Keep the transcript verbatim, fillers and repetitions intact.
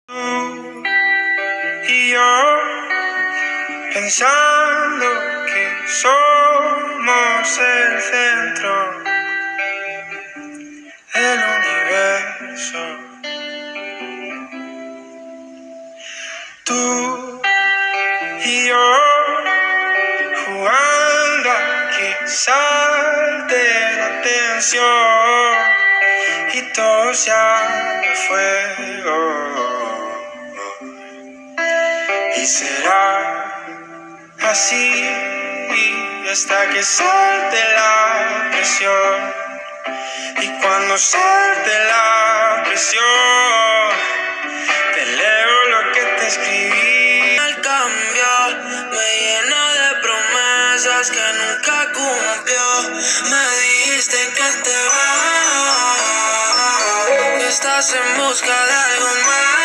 Tú y yo pensando que somos el centro del universo. Tú y yo jugando a que salte la tensión y todo sea fuego. Y será así hasta que salte la presión. Y cuando salte la presión, te leo lo que te escribí. El cambio me llena de promesas que nunca cumplió. Me dijiste que te vas, que estás en busca de algo más.